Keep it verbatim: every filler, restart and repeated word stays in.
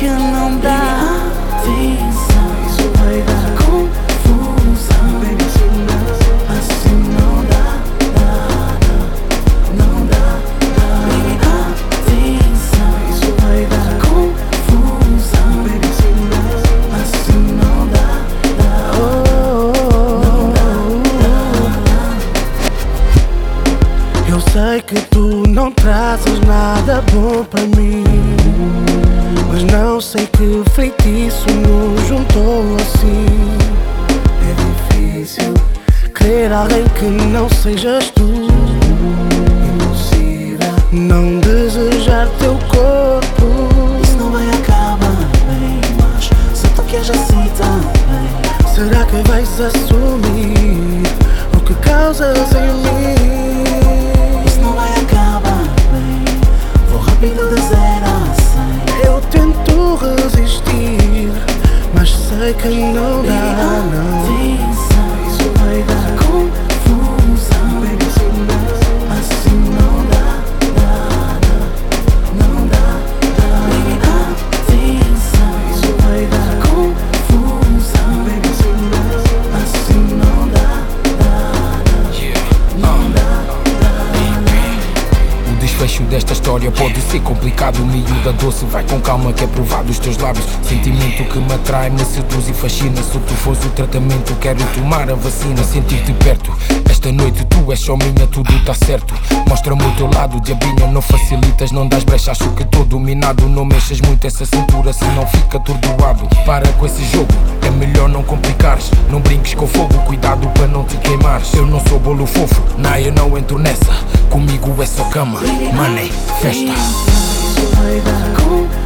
que não dá. Isso vai dar confusão. Baby, assim não, assim não dá, dá, dá, não dá, dá. Baby, atenção, isso vai dar confusão. Baby, assim não, assim não dá, dá, não dá, dá. Eu sei que tu não trazes nada bom pra mim, mas não sei que feitiço nos juntou assim. É difícil querer alguém que não sejas tu. Impossível não desejar teu corpo. Isso não vai acabar bem, mas se tu queres assim também, será que vais assumir o que causas em mim? Isso não vai acabar bem, vou rápido de zero a cem. Eu tento resistir, mas sei que não dá, não. Isso vai dar confusão. Baby, assim não, assim não dá, dá, dá, não dá, dá. Baby, atenção, isso vai dar confusão. Baby, assim não, assim não dá, dá, dá, não dá, dá. O desfecho desta história pode ser complicado. Miúda doce, vai com calma que é provado os teus lábios. Sentimento que me atrai, me seduz e fascina. Se tu fores o tratamento, quero tomar a vacina. Sentir-te perto, esta noite tu és só minha, tudo tá certo. Mostra-me o teu lado, diabinha, não facilitas, não dás brecha, acho que tô dominado. Não mexas muito essa cintura, senão fica atordoado. Para com esse jogo, é melhor não complicares. Não brinques com fogo, cuidado para não te queimares. Eu não sou bolo fofo, não, eu não entro nessa. Comigo é só cama, money, festa. Isso vai dar confusão.